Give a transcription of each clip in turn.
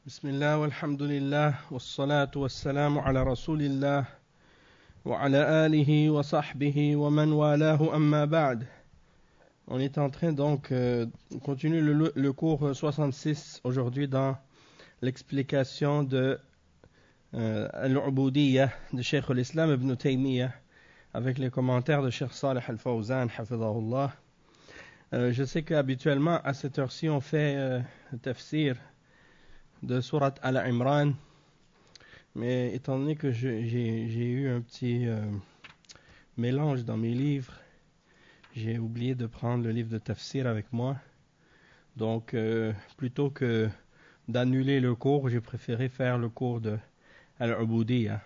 بسم الله والحمد لله والصلاة والسلام على رسول الله وعلى آله وصحبه ومن والاه أما بعد. On est en train donc de continuer le cours 66 aujourd'hui dans l'explication de Al-Ubudiyya de Cheikh al-Islam ibn Taymiyyah avec les commentaires de Cheikh Salih al-Fawzan hafidhahullah. Je sais qu'habituellement à cette heure-ci on fait tafsir de Surat Al-Imran, mais étant donné que j'ai eu un petit mélange dans mes livres, j'ai oublié de prendre le livre de tafsir avec moi. Donc plutôt que d'annuler le cours, j'ai préféré faire le cours de Al-Ubudiyya,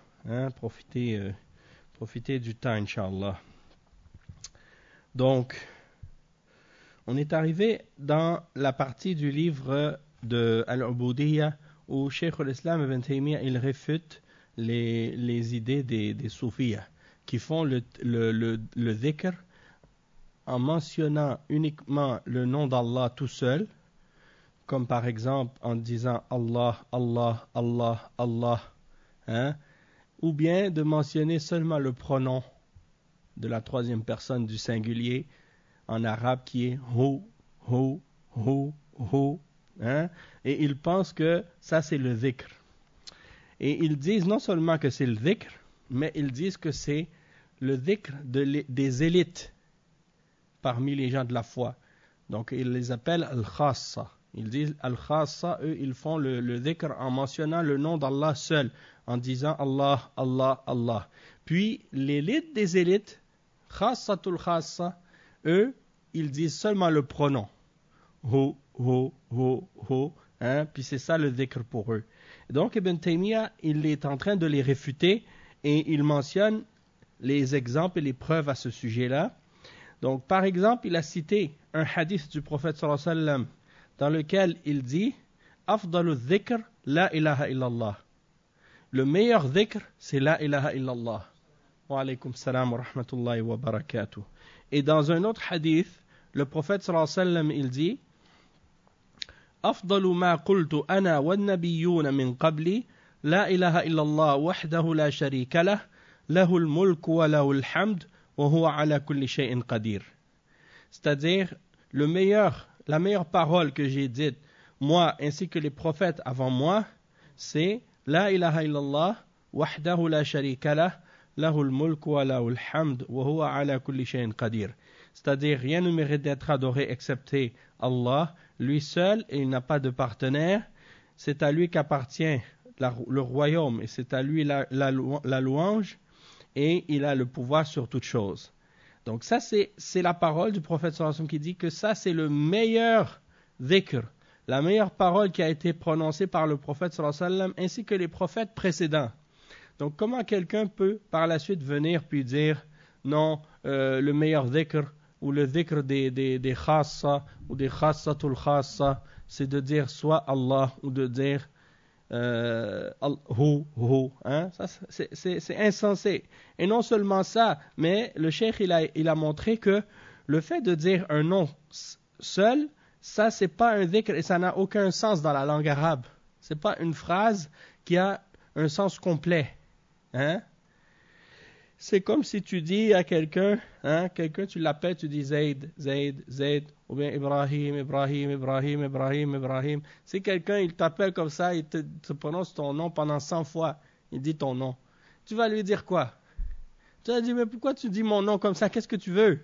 profiter du temps, Inch'Allah. Donc on est arrivé dans la partie du livre de Al-Ubudiyya où Cheikh al-Islam ibn Taymiyyah il réfute les idées des soufiyas qui font le dhikr en mentionnant uniquement le nom d'Allah tout seul, comme par exemple en disant Allah, Allah, Allah, Allah, ou bien de mentionner seulement le pronom de la troisième personne du singulier en arabe qui est hu, hu, hu, hu. Et ils pensent que ça c'est le dhikr. Et ils disent non seulement que c'est le dhikr, mais ils disent que c'est le dhikr des élites parmi les gens de la foi. Donc ils les appellent al-khassa. Ils disent al-khassa, eux ils font le dhikr en mentionnant le nom d'Allah seul, en disant Allah, Allah, Allah. Puis l'élite des élites, khassatul khassa, eux ils disent seulement le pronom. Hu, hu, hu, hu, puis c'est ça le dhikr pour eux. Donc Ibn Taymiyyah, il est en train de les réfuter et il mentionne les exemples et les preuves à ce sujet-là. Donc par exemple, il a cité un hadith du prophète sallallahu alayhi wa sallam dans lequel il dit Afdalu dhikr la ilaha illallah. Le meilleur dhikr, c'est la ilaha illallah. Wa alaykum salam wa rahmatullahi wa barakatuh. Et dans un autre hadith, le prophète sallallahu alayhi wa sallam, il dit أفضل ما قلت أنا والنبيون من قبلي لا إله إلا الله وحده لا شريك له له الملك وله الحمد وهو على كل شيء قدير. C'est-à-dire la meilleure parole que j'ai dite moi ainsi que les prophètes avant moi, c'est لا إله إلا الله وحده لا شريك له له الملك وله الحمد وهو على كل شيء قدير. C'est-à-dire rien ne mérite d'être adoré excepté Allah, lui seul, et il n'a pas de partenaire. C'est à lui qu'appartient le royaume et c'est à lui la louange et il a le pouvoir sur toute chose. Donc ça c'est la parole du prophète sallallahu alayhi wa sallam qui dit que ça c'est le meilleur dhikr, la meilleure parole qui a été prononcée par le prophète sallallahu alayhi wa sallam ainsi que les prophètes précédents. Donc comment quelqu'un peut par la suite venir puis dire non, le meilleur dhikr ou le dhikr des khassa ou des khassatul khassa, c'est de dire soit Allah ou de dire hu. Ça, c'est insensé. Et non seulement ça, mais le cheikh il a montré que le fait de dire un nom seul, ça c'est pas un dhikr et ça n'a aucun sens dans la langue arabe. C'est pas une phrase qui a un sens complet. C'est comme si tu dis à quelqu'un tu l'appelles, tu dis Zayd, Zayd, Zayd, ou bien Ibrahim, Ibrahim, Ibrahim, Ibrahim, Ibrahim. Si quelqu'un il t'appelle comme ça, il te prononce ton nom pendant 100 fois, il dit ton nom. Tu vas lui dire quoi? Tu vas dire mais pourquoi tu dis mon nom comme ça? Qu'est-ce que tu veux?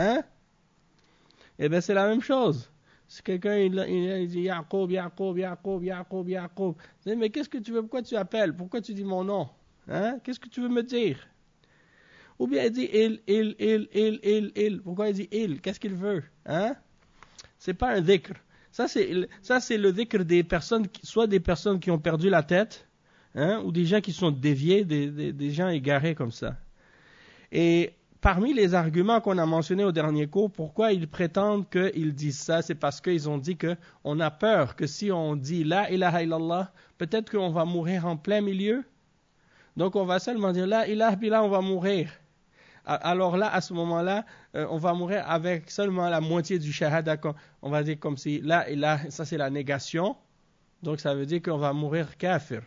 Eh bien c'est la même chose. Si quelqu'un il dit Yaqub, Yaqub, Yaqub, Yaqub, Yaqub, mais qu'est-ce que tu veux? Pourquoi tu appelles? Pourquoi tu dis mon nom? Qu'est-ce que tu veux me dire? Ou bien il dit il. Pourquoi il dit il? Qu'est-ce qu'il veut? C'est pas un dhikr. Ça c'est le dhikr des personnes, soit des personnes qui ont perdu la tête, ou des gens qui sont déviés, des gens égarés comme ça. Et parmi les arguments qu'on a mentionnés au dernier cours, pourquoi ils prétendent qu'ils disent ça, c'est parce qu'ils ont dit qu'on a peur que si on dit la ilaha illallah, peut-être qu'on va mourir en plein milieu. Donc on va seulement dire la ilaha billah, on va mourir. Alors là, à ce moment-là, on va mourir avec seulement la moitié du shahada. On va dire comme si la ilaha, ça c'est la négation. Donc ça veut dire qu'on va mourir kafir.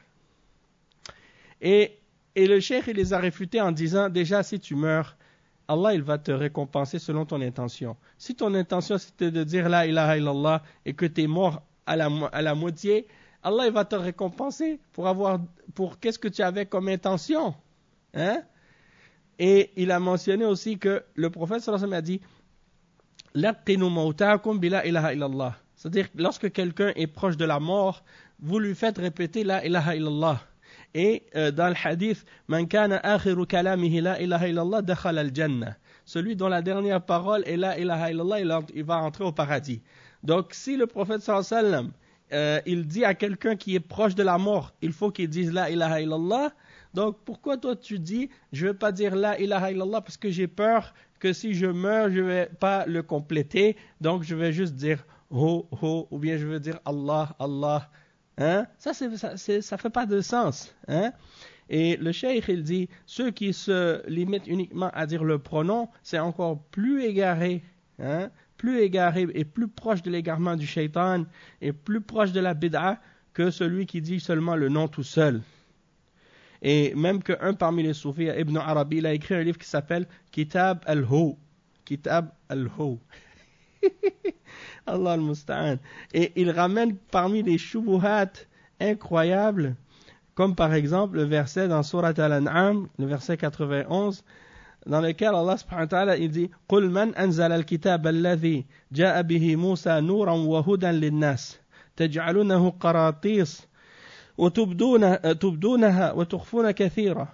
Et le cheikh, il les a réfutés en disant, déjà si tu meurs, Allah il va te récompenser selon ton intention. Si ton intention c'était de dire la ilaha illallah et que tu es mort à la moitié, Allah il va te récompenser pour qu'est-ce que tu avais comme intention. Hein? Et il a mentionné aussi que le prophète sallallahu alayhi wa sallam a dit laqinu mawtaakum bi la ilaha illallah. C'est-à-dire que lorsque quelqu'un est proche de la mort, vous lui faites répéter la ilaha illallah. Et dans le hadith, man kana akhiru kalamihi la ilaha illallah dakhala al-jannah. Celui dont la dernière parole est la ilaha illallah, il va entrer au paradis. Donc si le prophète sallallahu alayhi wa sallam il dit à quelqu'un qui est proche de la mort, il faut qu'il dise la ilaha illallah. Donc pourquoi toi tu dis je ne vais pas dire la ilaha illallah parce que j'ai peur que si je meurs je ne vais pas le compléter, donc je vais juste dire ho ho ou bien je vais dire Allah Allah. Hein? Ça fait pas de sens. Hein? Et le cheikh il dit ceux qui se limitent uniquement à dire le pronom, c'est encore plus égaré. Hein? Plus égaré et plus proche de l'égarement du shaitan et plus proche de la bid'a que celui qui dit seulement le nom tout seul. Et même qu'un parmi les soufis, Ibn Arabi, il a écrit un livre qui s'appelle Kitab al-Hu. Kitab al-Hu. Allah al-Musta'an. Et il ramène parmi les shubuhat incroyables, comme par exemple le verset dans Surat Al-An'am, le verset 91, dans lequel Allah subhanahu wa ta'ala il dit قُلْ مَنْ أَنزَلَ الْكِتَابَ الَّذِي جَاءَ بِهِ مُوسَى نُورًا وَهُدًى لِلنَّاسِ تَجْعَلُونَهُ قَرَاطِيسَ وتبدونها وتخفون كثيرا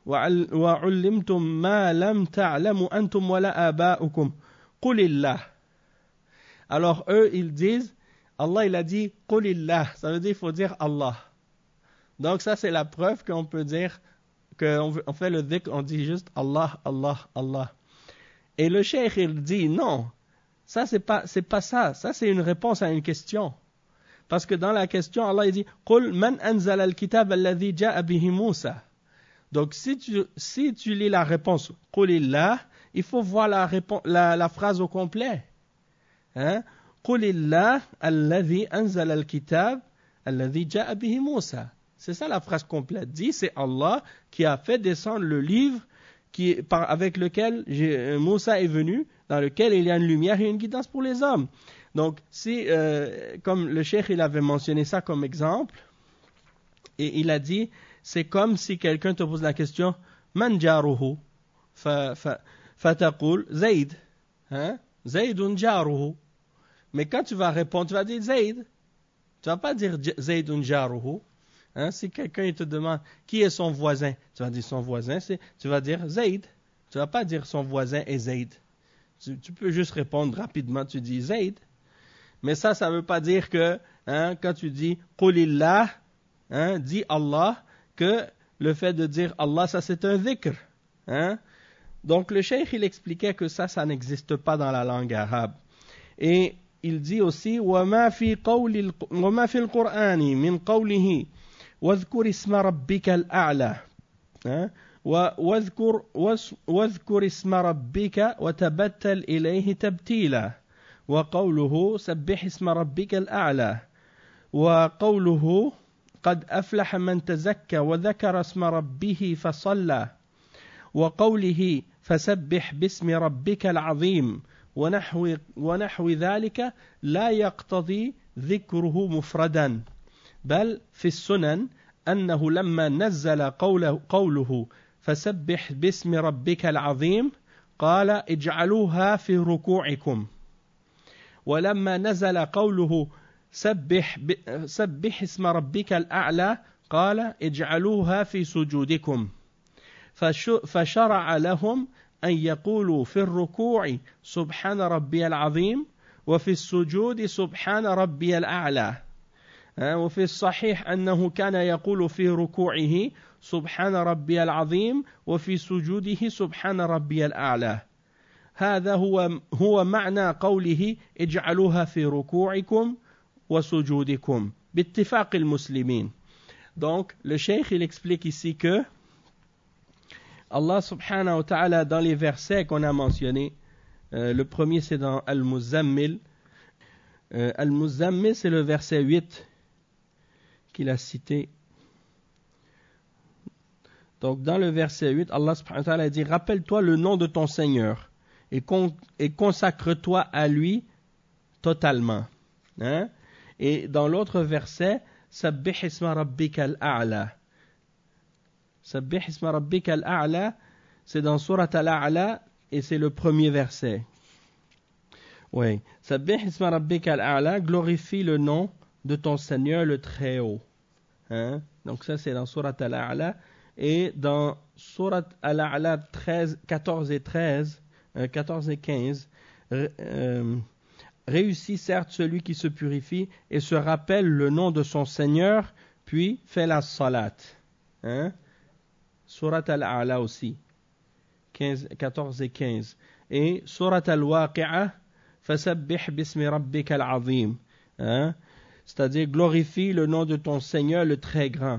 وعلمتم ما لم تعلموا أنتم ولا آباؤكم قل الله. Alors eux ils disent, Allah il a dit قل الله, ça veut dire il faut dire Allah. Donc ça c'est la preuve qu'on peut dire qu'on fait le dhikr, on dit juste Allah Allah Allah. Et le cheikh il dit non, ça c'est pas ça, ça c'est une réponse à une question. Parce que dans la question, Allah il dit قُلْ مَنْ أَنزَلَ الْكِتَابَ الَّذِي جَاءَ بِهِ مُوسَى. Donc si tu lis la réponse قُلِ اللَّهِ, il faut voir la phrase au complet. Hein? قُلِ اللَّهِ الَّذِي أَنزَلَ الْكِتَابَ الَّذِي جَاءَ بِهِ مُوسَى. C'est ça la phrase complète. Dit c'est Allah qui a fait descendre le livre avec lequel Moussa est venu, dans lequel il y a une lumière et une guidance pour les hommes. Donc, si, comme le cheikh il avait mentionné ça comme exemple, et il a dit, c'est comme si quelqu'un te pose la question, Man jaruhu, fataqul Zayd, hein? Zaydun jaruhu. Mais quand tu vas répondre, tu vas dire Zayd. Tu vas pas dire Zaydun jaruhu. Hein? Si quelqu'un il te demande qui est son voisin, tu vas dire son voisin, tu vas dire Zayd. Tu vas pas dire son voisin est Zayd. Tu peux juste répondre rapidement, tu dis Zayd. Mais ça ne veut pas dire que, hein, quand tu dis Qulillah, hein, dis Allah, que le fait de dire Allah, ça c'est un dhikr. Hein. Donc le cheikh, il expliquait que ça n'existe pas dans la langue arabe. Et il dit aussi, وَمَا فِي الْقُرْآنِ مِنْ قَوْلِهِ وَاذْكُرِ اسْمَ رَبِّكَ الْأَعْلَى وَاذْكُرِ اسْمَ رَبِّكَ وَتَبَتَّلْ إِلَيْهِ تَبْتِيلًا وقوله سبح اسم ربك الأعلى وقوله قد أفلح من تزكى وذكر اسم ربه فصلى وقوله فسبح باسم ربك العظيم ونحو ذلك لا يقتضي ذكره مفردا بل في السنن أنه لما نزل قوله فسبح باسم ربك العظيم قال اجعلوها في ركوعكم ولما نزل قوله سبح اسم ربك الأعلى قال اجعلوها في سجودكم فشرع لهم أن يقولوا في الركوع سبحان ربي العظيم وفي السجود سبحان ربي الأعلى وفي الصحيح أنه كان يقول في ركوعه سبحان ربي العظيم وفي سجوده سبحان ربي الأعلى هذا هو معنى قوله اجعلوها في ركوعكم وسجودكم باتفاق المسلمين. Donc le cheikh il explique ici que Allah subhanahu wa ta'ala dans les versets qu'on a mentionnés, le premier c'est dans Al-Muzammil. Al-Muzammil c'est le verset 8 qu'il a cité. Donc dans le verset 8, Allah subhanahu wa ta'ala dit « Rappelle-toi le nom de ton Seigneur et consacre-toi à lui totalement. » Hein? Et dans l'autre verset, « Sabbih isma rabbika al-a'la » Sabbih isma rabbika al-a'la, c'est dans Surat al-A'la et c'est le premier verset. Oui. Sabbih isma rabbika al-a'la, glorifie le nom de ton Seigneur le Très-Haut. Hein? Donc ça c'est dans Surat al-A'la. Et dans Surat al-A'la 14 et 15, réussit certes celui qui se purifie et se rappelle le nom de son Seigneur, puis fait la salat. Hein? Surat al-A'la aussi, 14 et 15. Et Surat al-Waqi'ah, fasabbih bismi rabbika al-azim. Hein? C'est-à-dire glorifie le nom de ton Seigneur le très grand.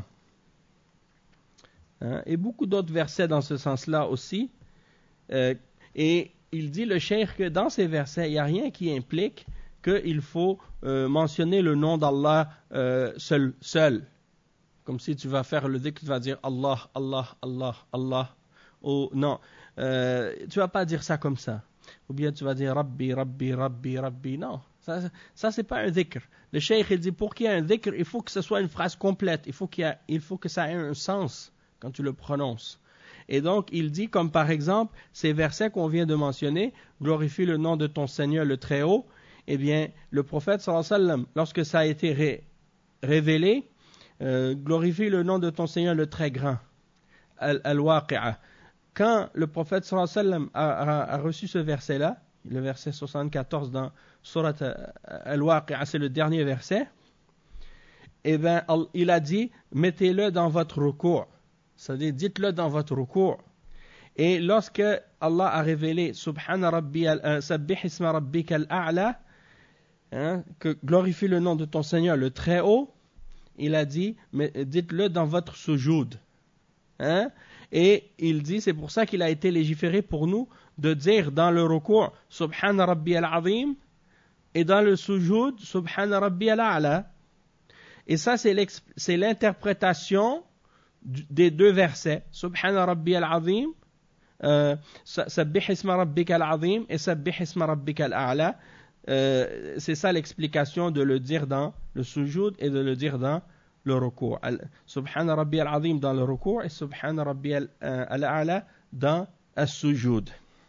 Hein? Et beaucoup d'autres versets dans ce sens-là aussi. Et il dit le cheikh que dans ces versets, il n'y a rien qui implique qu'il faut mentionner le nom d'Allah seul. Comme si tu vas faire le dhikr, tu vas dire Allah, Allah, Allah, Allah. Ou non, tu ne vas pas dire ça comme ça. Ou bien tu vas dire Rabbi, Rabbi, Rabbi, Rabbi. Non, ça c'est pas un dhikr. Le cheikh il dit pour qu'il y ait un dhikr, il faut que ce soit une phrase complète. Il faut que ça ait un sens quand tu le prononces. Et donc il dit comme par exemple ces versets qu'on vient de mentionner, glorifie le nom de ton Seigneur le Très-Haut. Eh bien le prophète sallallahu alayhi wa sallam, lorsque ça a été révélé, glorifie le nom de ton Seigneur le Très Grand, Al-Waqi'ah. Quand le prophète sallallahu alayhi wa sallam a reçu ce verset-là, le verset 74 dans Surat Al-Waqi'ah, c'est le dernier verset, eh bien, il a dit, mettez-le dans votre ruku', c'est-à-dire dites-le dans votre ruku'. Et lorsque Allah a révélé Subhana Rabbiyal, Sabbih isma rabbika al-a'la, que glorifie le nom de ton Seigneur le Très-Haut, il a dit, mais dites-le dans votre sujoud. Hein? Et il dit, c'est pour ça qu'il a été légiféré pour nous de dire dans le ruku' Subhana Rabbiyal Azim et dans le sujoud Subhana Rabbiyal A'la. Et ça, c'est l'interprétation des deux versets. Subhana Rabbiyal Azim, Sabbih isma rabbika al-azim et Sabbih isma rabbika al-a'la. C'est ça l'explication de le dire dans le sujoud et de le dire dans le ruku'. Subhana Rabbi al-Azim dans le ruku' et Subhana Rabbi al-A'la dans le sujoud.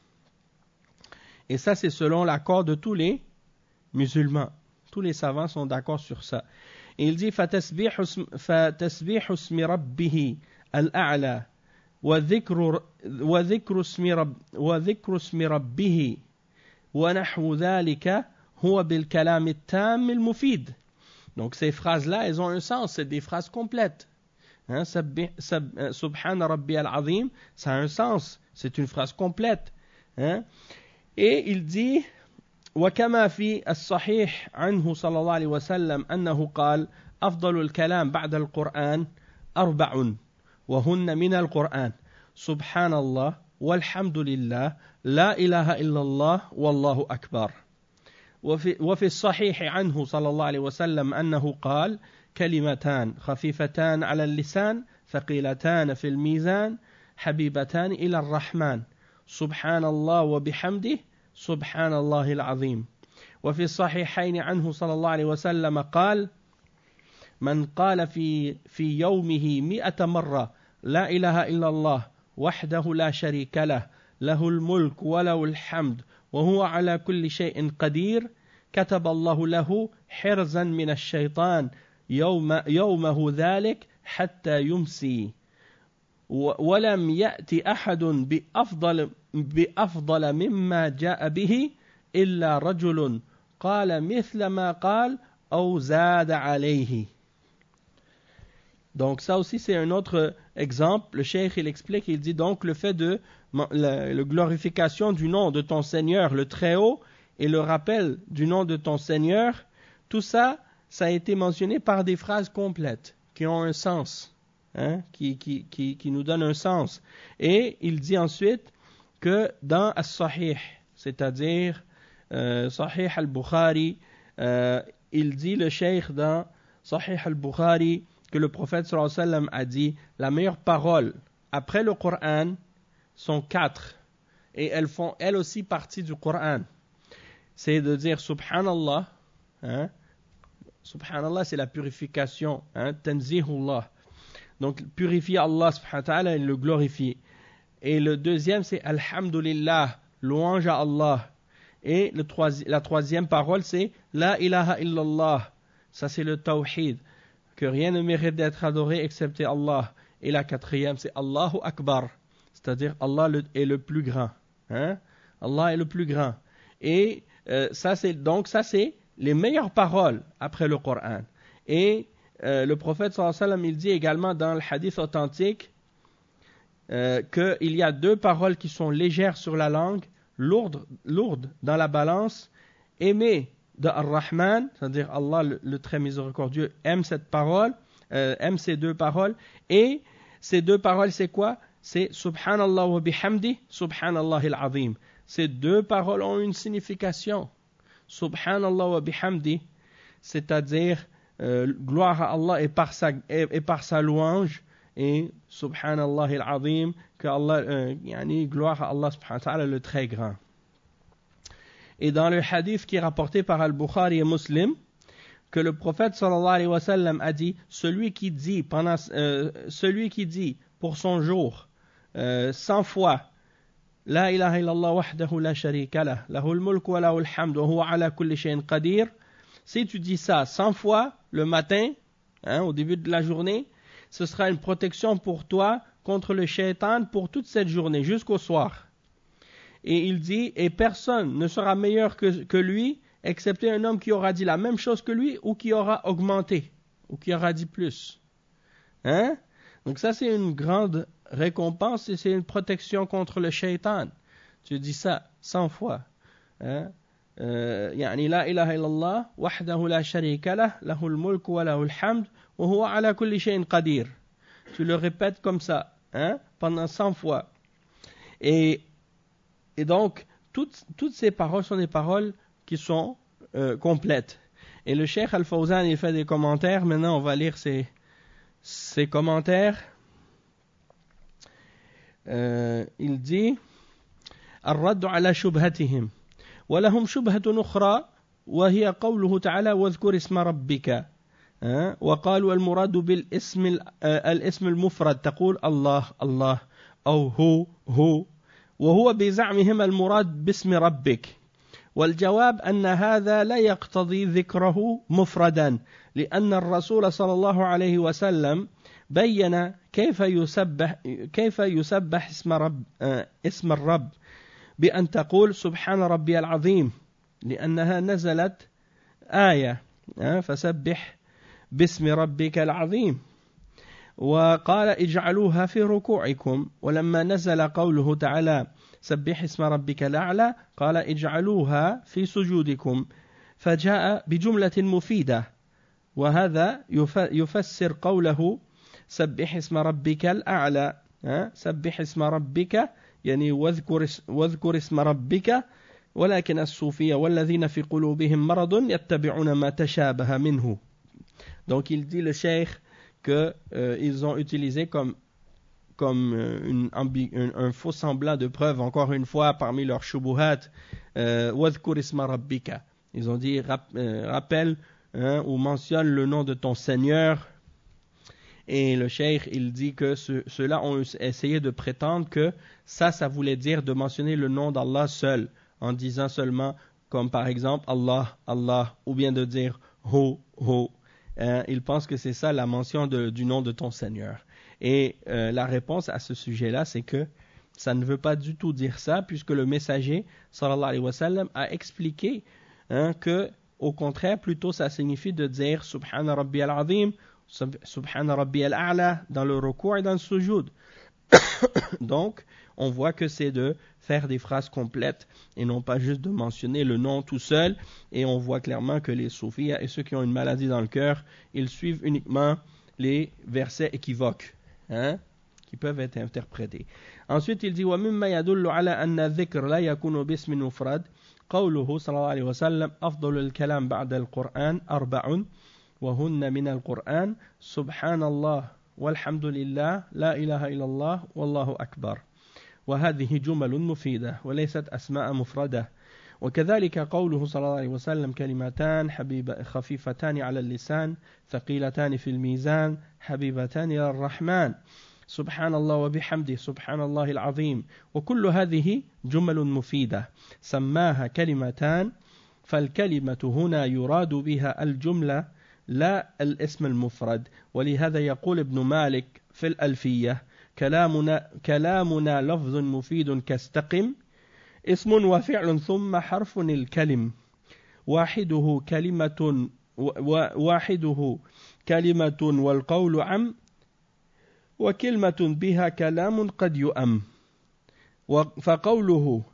Et ça c'est selon l'accord de tous les musulmans. Tous les savants sont d'accord sur ça. Et il dit فَتَسْبِيحُ اسْمِ رَبِّهِ الْأَعْلَى وَذِكْرُ اسْمِ رَبِّهِ وَنَحْوُ ذَلِكَ هُوَ بِالْكَلَامِ التَّامِ الْمُفِيدِ. Donc ces phrases-là, elles ont un sens, c'est des phrases complètes. Hein, Subhana Rabbi al-Azim, ça a un sens, c'est une phrase complète. Hein. Et il dit وكما في الصحيح عنه صلى الله عليه وسلم أنه قال أفضل الكلام بعد القرآن 4 وهن من القرآن سبحان الله والحمد لله لا إله إلا الله والله أكبر. وفي الصحيح عنه صلى الله عليه وسلم أنه قال كلمتان خفيفتان على اللسان ثقيلتان في الميزان حبيبتان إلى الرحمن سبحان الله وبحمده سبحان الله العظيم. وفي الصحيحين عنه صلى الله عليه وسلم قال من قال في يومه 100 مرة لا إله إلا الله وحده لا شريك له له الملك وله الحمد وهو على كل شيء قدير كتب الله له حرزا من الشيطان يومه ذلك حتى يمسي ولم يأتي أحد بأفضل مما جاء به إلا رجل قال مثل ما قال أو زاد عليه. Donc ça aussi c'est un autre exemple. Le cheikh il explique, il dit donc le fait de la glorification du nom de ton Seigneur le Très-Haut et le rappel du nom de ton Seigneur, tout ça, ça a été mentionné par des phrases complètes qui ont un sens, hein, qui nous donnent un sens. Et il dit ensuite que dans As-Sahih, c'est-à-dire Sahih al-Bukhari, il dit le cheikh dans Sahih al-Bukhari que le prophète sallallahu alayhi wa sallam a dit la meilleure parole après le Coran sont 4 et elles font elles aussi partie du Coran. C'est de dire Subhanallah, hein? Subhanallah c'est la purification, hein? Tanzihullah. Donc purifier Allah subhanahu wa ta'ala et le glorifier. Et le deuxième c'est Alhamdulillah, louange à Allah. Et la troisième parole c'est La ilaha illallah, ça c'est le tawhid, que rien ne mérite d'être adoré excepté Allah. Et la quatrième c'est Allahu Akbar, c'est-à-dire Allah est le plus grand, hein? Allah est le plus grand. Et ça c'est les meilleures paroles après le Coran. Et le prophète sallallahu alayhi wa sallam il dit également dans le hadith authentique qu'il y a 2 paroles qui sont légères sur la langue, lourdes dans la balance, aimées de Ar-Rahman, c'est-à-dire Allah le très miséricordieux aime cette parole, aime ces 2 paroles. Et ces 2 paroles c'est quoi? C'est Subhanallah wa bihamdi, Subhanallah al-Azim. Ces 2 paroles ont une signification. Subhanallah wa bihamdi, c'est-à-dire gloire à Allah et par sa louange, et Subhanallah al-Azim, que Allah, gloire à Allah subhanahu wa ta'ala le très grand. Et dans le hadith qui est rapporté par Al-Bukhari et Muslim, que le prophète sallallahu alayhi wa sallam a dit celui qui dit pour son jour 100 fois La ilaha illallah wahdahu la sharika lah, lahul mulk wa lahul hamd wa huwa ala kulli shay'in qadir. Si tu dis ça 100 fois le matin, au début de la journée, ce sera une protection pour toi contre le shaitan pour toute cette journée, jusqu'au soir. Et il dit, et personne ne sera meilleur que lui, excepté un homme qui aura dit la même chose que lui, ou qui aura augmenté, ou qui aura dit plus. Donc ça c'est une grande récompense et c'est une protection contre le shaitan. Tu dis ça 100 fois. يعني لا إله إلا الله وحده لا شريك له له الملك وله الحمد وهو على كل شيء قدير. Tu le répètes comme ça, pendant 100 fois. Et donc toutes ces paroles sont des paroles qui sont complètes. Et le Cheikh Al-Fawzan il fait des commentaires. Maintenant on va lire ces commentaires. Il dit الرد على شبهتهم ولهم شبهة أخرى وهي قوله تعالى واذكر اسم ربك وقالوا المراد بالاسم الاسم المفرد تقول الله الله أو هو وهو بزعمهم المراد باسم ربك والجواب أن هذا لا يقتضي ذكره مفردا لأن الرسول صلى الله عليه وسلم بين كيف يسبح اسم الرب بأن تقول سبحان ربي العظيم لأنها نزلت آية فسبح باسم ربك العظيم وقال اجعلوها في ركوعكم ولما نزل قوله تعالى سبح اسم ربك الأعلى قال اجعلوها في سجودكم فجاء بجملة مفيدة وهذا يفسر قوله سبح اسم ربك الأعلى سبح اسم ربك يعني واذكر اسم ربك ولكن الصوفية والذين في قلوبهم مرض يتبعون ما تشابه منه. Donc il dit le cheikh que ils ont utilisé comme un faux semblant de preuve encore une fois parmi leurs shubuhat واذكر اسم ربك. Ils ont dit rappelle ou mentionne le nom de ton Seigneur. Et le cheikh il dit que ceux-là ont essayé de prétendre que ça voulait dire de mentionner le nom d'Allah seul, en disant seulement comme par exemple Allah, Allah, ou bien de dire Ho, Ho. Ils pensent que c'est ça la mention du nom de ton Seigneur. Et la réponse à ce sujet-là c'est que ça ne veut pas du tout dire ça, puisque le messager sallallahu alayhi wa sallam a expliqué que au contraire plutôt ça signifie de dire Subhana Rabbi al-Azim, Subhana Rabbi al-A'la dans le recours et dans le sujoud. Donc, on voit que c'est de faire des phrases complètes et non pas juste de mentionner le nom tout seul. Et on voit clairement que les soufis et ceux qui ont une maladie dans le cœur, ils suivent uniquement les versets équivoques qui peuvent être interprétés. Ensuite, il dit وَمِمَّا يَدُلُّ عَلَى أَنَّ الذِّكْرَ لَا يَكُونُ بِاسْمٍ مُفْرَدٍ قوله صلى الله عليه وسلم أفضل الكلام بعد القرآن 4 وهن من القرآن سبحان الله والحمد لله لا إله إلا الله والله أكبر. وهذه جمل مفيدة وليست أسماء مفردة. وكذلك قوله صلى الله عليه وسلم كلمتان خفيفتان على اللسان ثقيلتان في الميزان حبيبتان إلى الرحمن سبحان الله وبحمده سبحان الله العظيم. وكل هذه جمل مفيدة سماها كلمتان، فالكلمة هنا يراد بها الجملة لا الاسم المفرد. ولهذا يقول ابن مالك في الألفية كلامنا لفظ مفيد كاستقم اسم وفعل ثم حرف الكلم واحده كلمة والقول عم وكلمة بها كلام قد يؤم. فقوله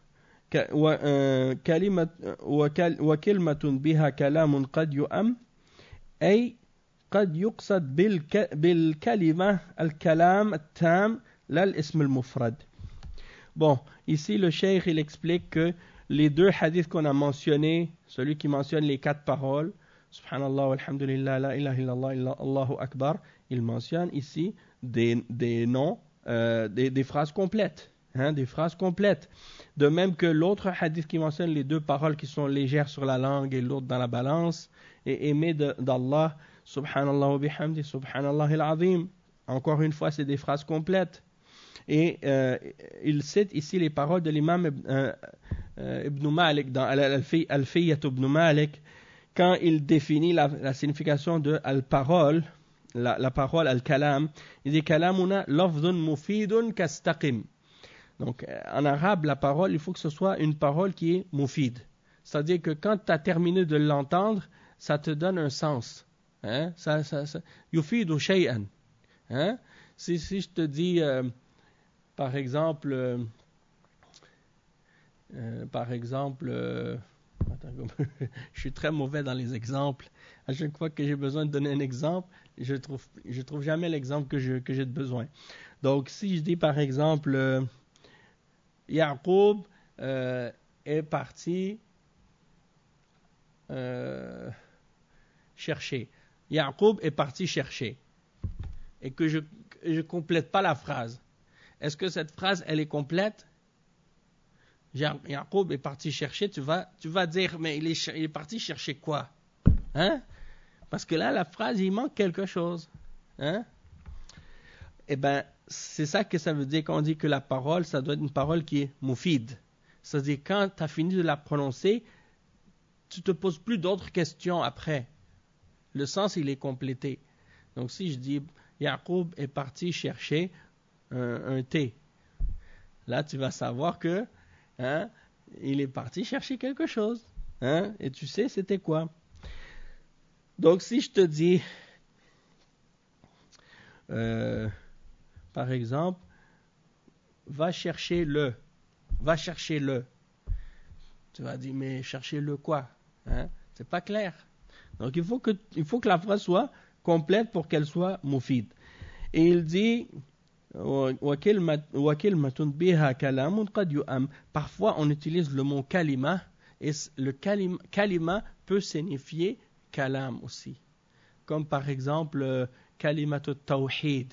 وكلمة بها كلام قد يؤم أي قد يقصد بالكلمة الكلام التام لا الاسم المفرد. Bon, ici le cheikh il explique que les deux hadiths qu'on a mentionnés, celui qui mentionne les 4 paroles, Subhanallah, Alhamdulillah, La ilaha illallah, Allahu Akbar, il mentionne ici des noms, des phrases complètes. Des phrases complètes. De même que l'autre hadith qui mentionne les 2 paroles qui sont légères sur la langue et l'autre dans la balance, et aimé d'Allah, Subhanallah wa bihamdi, Subhanallah al-Azim. Encore une fois, c'est des phrases complètes. Et il cite ici les paroles de l'imam Ibn Malik dans Al-Fiyyat Ibn Malik quand il définit la signification de al-parole, la parole al-kalam. Il dit kalamuna lafdhun mufidun kastaqim. Donc en arabe, la parole, il faut que ce soit une parole qui est mufid. C'est-à-dire que quand tu as terminé de l'entendre, ça te donne un sens. Yufidu shay'an. Si je te dis par exemple, je suis très mauvais dans les exemples. À chaque fois que j'ai besoin de donner un exemple, je trouve jamais l'exemple que j'ai besoin. Donc, si je dis par exemple, Ya'qub est parti chercher. Ya'qub est parti chercher. Et que je complète pas la phrase. Est-ce que cette phrase, elle est complète? Ya'qub est parti chercher, tu vas dire, mais il est parti chercher quoi? Parce que là, la phrase, il manque quelque chose. Eh bien, c'est ça que ça veut dire quand on dit que la parole, ça doit être une parole qui est mufid. C'est-à-dire, quand tu as fini de la prononcer, tu te poses plus d'autres questions après. Le sens, il est complété. Donc, si je dis, Ya'qub est parti chercher un thé. Là, tu vas savoir que il est parti chercher quelque chose. Et tu sais c'était quoi. Donc, si je te dis, par exemple, va chercher le. Tu vas dire, mais chercher le quoi? C'est pas clair. Donc, il faut que la phrase soit complète pour qu'elle soit mufid. Et il dit, parfois on utilise le mot kalima et le kalima peut signifier kalam aussi, comme par exemple kalimatut tawhid,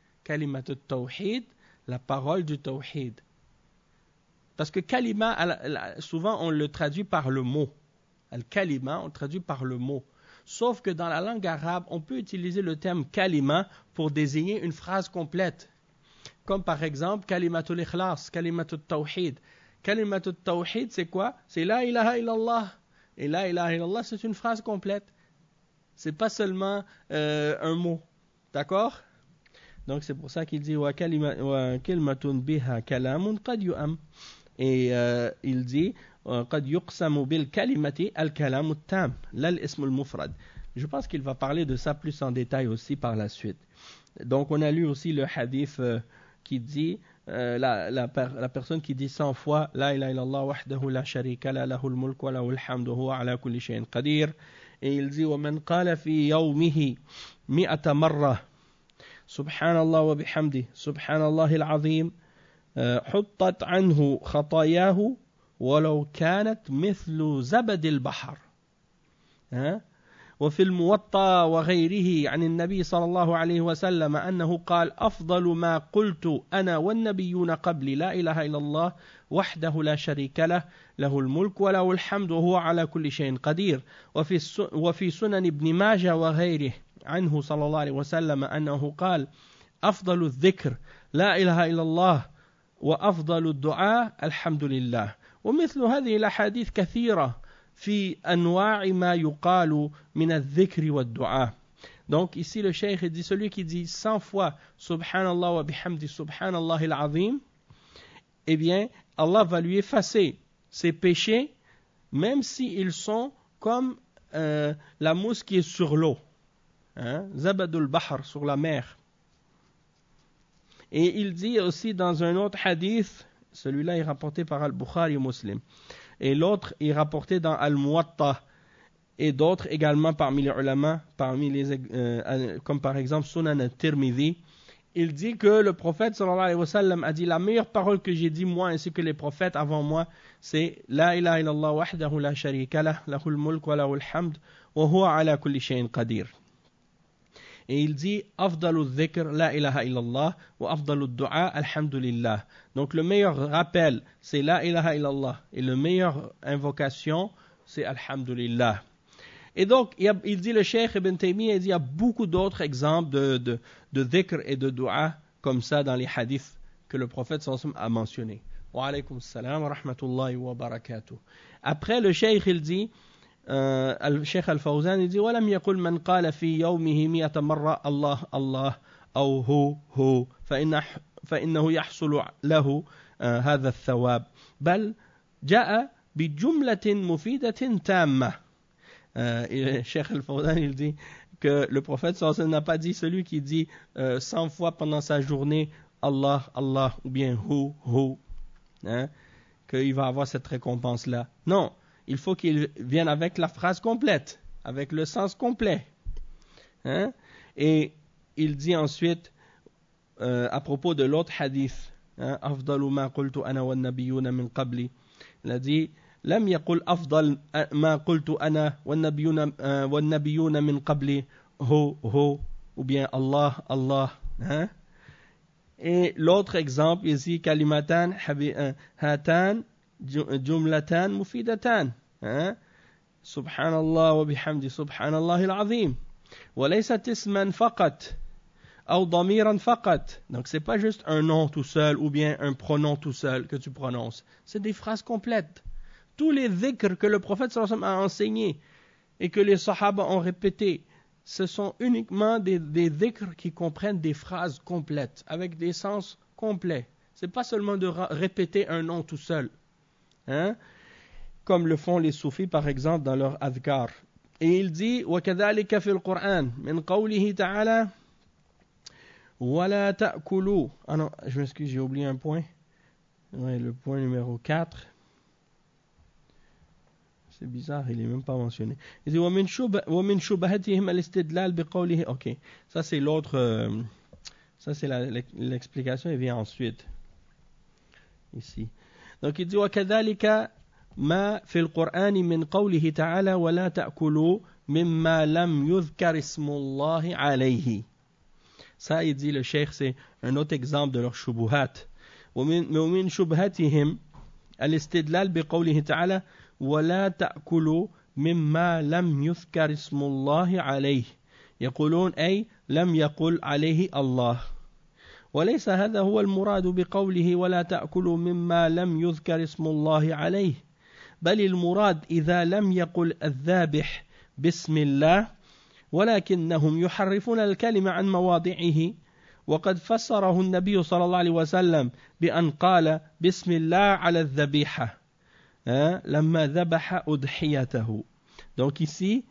la parole du tawhid, parce que kalima souvent on le traduit par le mot, al-kalima on traduit par le mot, sauf que dans la langue arabe on peut utiliser le terme kalima pour désigner une phrase complète. Comme par exemple, kalimatul ikhlas, kalimatul tawhid. Kalimatul tawhid, c'est quoi? C'est la ilaha illallah. Et la ilaha illallah, c'est une phrase complète. C'est pas seulement un mot. D'accord? Donc c'est pour ça qu'il dit wa kalimatun biha kalamun qad yu'am. Et il dit qad yuqsamu bil kalimati al kalamut tam, la al ism al mufrad. Je pense qu'il va parler de ça plus en détail aussi par la suite. Donc on a lu aussi le hadith qui dit la personne qui dit 100 fois la ilaha illallah wahdahu la sharika la lahul mulk wa lahul hamdu huwa ala kulli shay'in qadir. Et il dit wa man qala fi yawmihi 100 marra subhanallah wa bihamdi subhanallah al-azim huttat anhu khatayahu walau kanat mithlu zabad al-bahr. وفي الموطأ وغيره عن النبي صلى الله عليه وسلم أنه قال أفضل ما قلت أنا والنبيون قبلي لا إله إلا الله وحده لا شريك له له الملك وله الحمد وهو على كل شيء قدير وفي سنن ابن ماجه وغيره عنه صلى الله عليه وسلم أنه قال أفضل الذكر لا إله إلا الله وأفضل الدعاء الحمد لله. ومثل هذه الأحاديث كثيرة في أنواع ما يقال من الذكر والدعاء. Donc ici le cheikh dit celui qui dit 100 fois Subhanallah wa bihamdi Subhanallah al-Azim, eh bien Allah va lui effacer ses péchés même s'ils sont comme la mousse qui est sur l'eau, Zabadul Bahr, sur la mer. Et il dit aussi dans un autre hadith, celui-là est rapporté par Al-Bukhari Muslim, et l'autre est rapporté dans Al-Muwatta, et d'autres également parmi les ulama, comme par exemple Sunan al-Tirmidhi. Il dit que le prophète sallallahu alayhi wa sallam a dit la meilleure parole que j'ai dit moi ainsi que les prophètes avant moi, c'est La ilaha illallah wahdahu la sharika lah, lahul mulk wa lahul hamd, wa huwa ala kulli shay'in qadir. Et il dit Afdalu dhikr la ilaha illallah wa afdalu du'a alhamdulillah. Donc le meilleur rappel c'est la ilaha illallah et le meilleure invocation c'est alhamdulillah. Et donc il dit le Cheikh Ibn Taymiyyah, il y a beaucoup d'autres exemples de dhikr et de dua comme ça dans les hadiths que le prophète sallallahu alayhi wa sallam a mentionné. Wa alaykum assalam wa rahmatullahi wa barakatuh. Après le Cheikh il dit الشيخ الفوزان يقول ولم يقل من قال في يومه 100 مرة الله الله أو هو فإنه يحصل له هذا الثواب بل جاء بجملة مفيدة تامة. الشيخ الفوزان il dit que le prophète sallallahu alayhi wa sallam n'a pas dit celui qui dit 100 fois pendant sa journée Allah Allah ou bien hu qu'il va avoir cette récompense là. Non, il faut qu'il vienne avec la phrase complète, avec le sens complet. Et il dit ensuite, à propos de l'autre hadith, أفضل ما قلت أنا والنبيون من قبلي, il a dit, لم يقل أفضل ما قلت أنا والنبيون من قبلي هو ou bien Allah Allah. Et l'autre exemple ici, kalimatan hatan جملتان مفيدتان سبحان الله وبحمده سبحان الله العظيم وليست اسما فقط أو ضميرا فقط. Donc c'est pas juste un nom tout seul ou bien un pronom tout seul que tu prononces, c'est des phrases complètes. Tous les dhikrs que le prophète sallallahu alayhi wa sallam a enseignés et que les sahaba ont répétés, ce sont uniquement des dhikrs qui comprennent des phrases complètes avec des sens complets. C'est pas seulement de répéter un nom tout seul, comme le font les soufis par exemple dans leur adhkar. Et il dit وَكَذَلِكَ فِي الْقُرْآنِ مِنْ قَوْلِهِ تَعَالَى وَلَا تَأْكُلُوا. Ah non, je m'excuse, j'ai oublié un point. Ouais, le point numéro 4. C'est bizarre, il n'est même pas mentionné. Il dit وَمِنْ شُبَهَتِهِمْ الْإِسْتِدْلَالِ بِقَوْلِهِ. Ok, ça c'est l'autre, ça c'est l'explication, elle vient ensuite. Ici. Donc il dit وَكَذَلِكَ مَا فِي الْقُرْآنِ مِنْ قَوْلِهِ تَعَالَى وَلَا تَأْكُلُوا مِمَّا لَمْ يُذْكَرِ اسْمُ اللَّهِ عَلَيْهِ. Ça, il dit le cheikh, c'est un autre exemple de leur shubuhat. وَمِنْ شُبْهَتِهِمْ الْإِسْتِدْلَالِ بِقَوْلِهِ تَعَالَى وَلَا تَأْكُلُوا مِمَّا لَمْ يُذْكَرِ اسْمُ اللَّهِ عَلَيْهِ يقولون أي لم يقل عليه الله. وليس هذا هو المراد بقوله ولا تأكلوا مما لم يذكر اسم الله عليه، بل المراد إذا لم يقل الذابح بسم الله ولكنهم يحرفون الكلمة عن مواضعه. وقد فسره النبي صلى الله عليه وسلم بأن قال بسم الله على الذبيحة لما ذبح أضحيته. Donc ici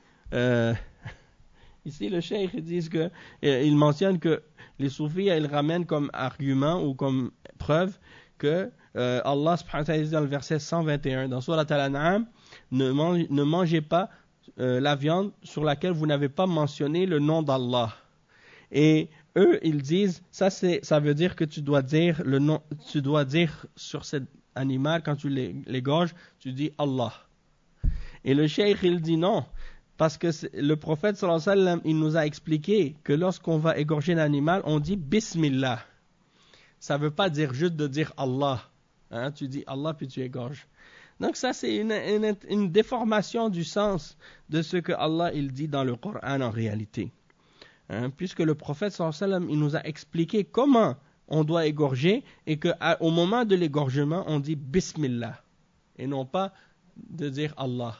le cheikh dit que il mentionne que les soufis ils ramènent comme argument ou comme preuve que Allah subhanahu wa ta'ala dit dans le verset 121 dans Surat Al-An'am, ne mangez pas la viande sur laquelle vous n'avez pas mentionné le nom d'Allah. Et eux ils disent ça veut dire que tu dois dire le nom, tu dois dire sur cet animal quand tu l'égorges, tu dis Allah. Et le cheikh il dit non, Parce que le prophète sallallahu alayhi wa sallam, il nous a expliqué que lorsqu'on va égorger l'animal, on dit Bismillah. Ça ne veut pas dire juste de dire Allah. Hein, tu dis Allah puis tu égorges. Donc ça c'est une déformation du sens de ce que Allah il dit dans le Coran en réalité. Hein, puisque le prophète sallallahu alayhi wa sallam, il nous a expliqué comment on doit égorger et qu'au moment de l'égorgement, on dit Bismillah et non pas de dire Allah.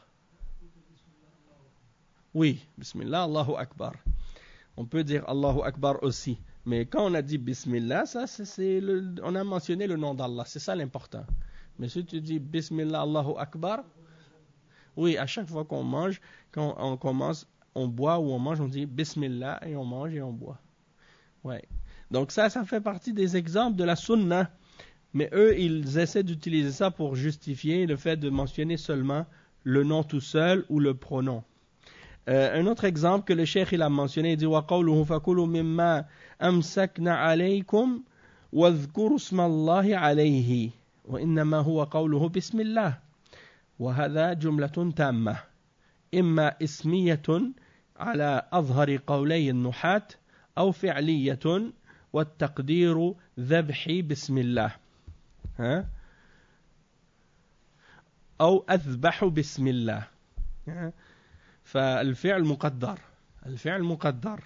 Oui, Bismillah, Allahu Akbar. On peut dire Allahu Akbar aussi. Mais quand on a dit Bismillah, ça, on a mentionné le nom d'Allah. C'est ça l'important. Mais si tu dis Bismillah, Allahu Akbar, oui, à chaque fois qu'on mange, quand on commence, on boit ou on mange, on dit Bismillah et on mange et on boit. Ouais. Donc ça fait partie des exemples de la sunna. Mais eux, ils essaient d'utiliser ça pour justifier le fait de mentionner seulement le nom tout seul ou le pronom. Un autre exemple que le cheikh il a mentionné, il dit وَقَوْلُهُ فَكُلُوا مِمَّا أَمْسَكْنَا عَلَيْكُمْ وَاذْكُرُوا اسْمَ اللَّهِ عَلَيْهِ وَإِنَّمَا هُوَ قَوْلُهُ بِسْمِ اللَّهِ وهذا جملة تامة إما اسمية على أظهر قولي النحاة أو فعلية والتقدير ذبحي بسم الله أو أذبح بسم الله فالفعل مقدر الفعل مقدر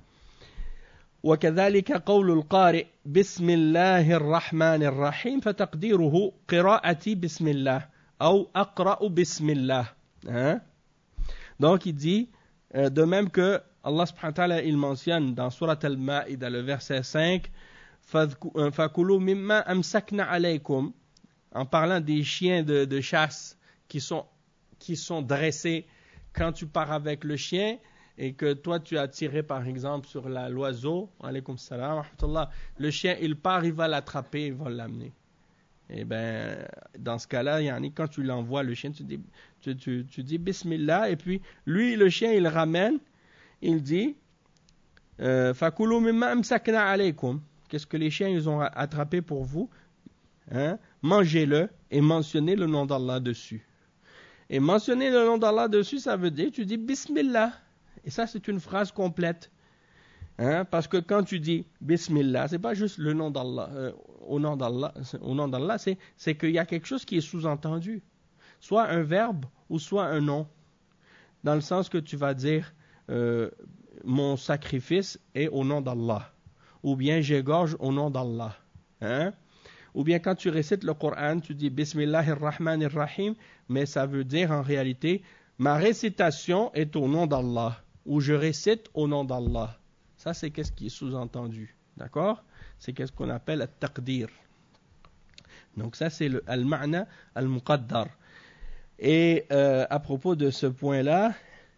وكذلك قول القارئ بسم الله الرحمن الرحيم فتقديره قراءتي بسم الله أو أقرأ بسم الله Donc il dit de même que Allah subhanahu wa ta'ala il mentionne dans Surat Al-Ma'ida le verset 5 فَكُلُوا مِمَّا أَمْسَكْنَا عَلَيْكُمْ en parlant des chiens de chasse qui sont dressés quand tu pars avec le chien et que toi tu as tiré par exemple sur l'oiseau, alaykoum salam, le chien il part, il va l'attraper, il va l'amener. Et ben dans ce cas-là, quand tu l'envoies le chien, tu dis Bismillah et puis lui le chien il ramène, il dit Fakulu mimma amsakna alaykum. Qu'est-ce que les chiens ils ont attrapé pour vous? Mangez-le et mentionnez le nom d'Allah dessus. Et mentionner le nom d'Allah dessus, ça veut dire, tu dis Bismillah. Et ça, c'est une phrase complète. Parce que quand tu dis Bismillah, c'est pas juste le nom d'Allah, au nom d'Allah, c'est qu'il y a quelque chose qui est sous-entendu. Soit un verbe ou soit un nom. Dans le sens que tu vas dire mon sacrifice est au nom d'Allah. Ou bien j'égorge au nom d'Allah. Ou bien quand tu récites le Coran, tu dis Bismillahirrahmanirrahim, mais ça veut dire en réalité, ma récitation est au nom d'Allah, ou je récite au nom d'Allah. Ça c'est qu'est-ce qui est sous-entendu, d'accord? C'est qu'est-ce qu'on appelle le taqdir. Donc ça c'est le al-ma'na al-muqaddar. Et à propos de ce point-là,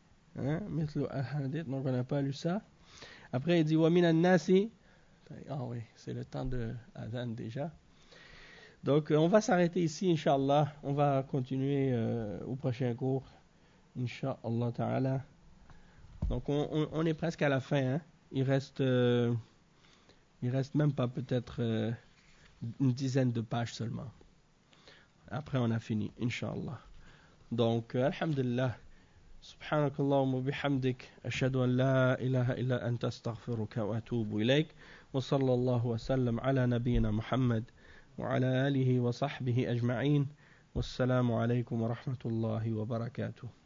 donc on n'a pas lu ça. Après il dit wa minan nasi. Ah oui, c'est le temps de Adhan déjà. Donc, on va s'arrêter ici, Inch'Allah. On va continuer au prochain cours, Inch'Allah Ta'ala. Donc, on est presque à la fin. Il reste même pas peut-être une dizaine de pages seulement. Après, on a fini, Inch'Allah. Donc, Alhamdulillah. سبحانك اللهم وبحمدك أشهد أن لا إله إلا أنت أستغفرك وأتوب إليك وصلى الله وسلم على نبينا محمد وعلى آله وصحبه أجمعين والسلام عليكم ورحمة الله وبركاته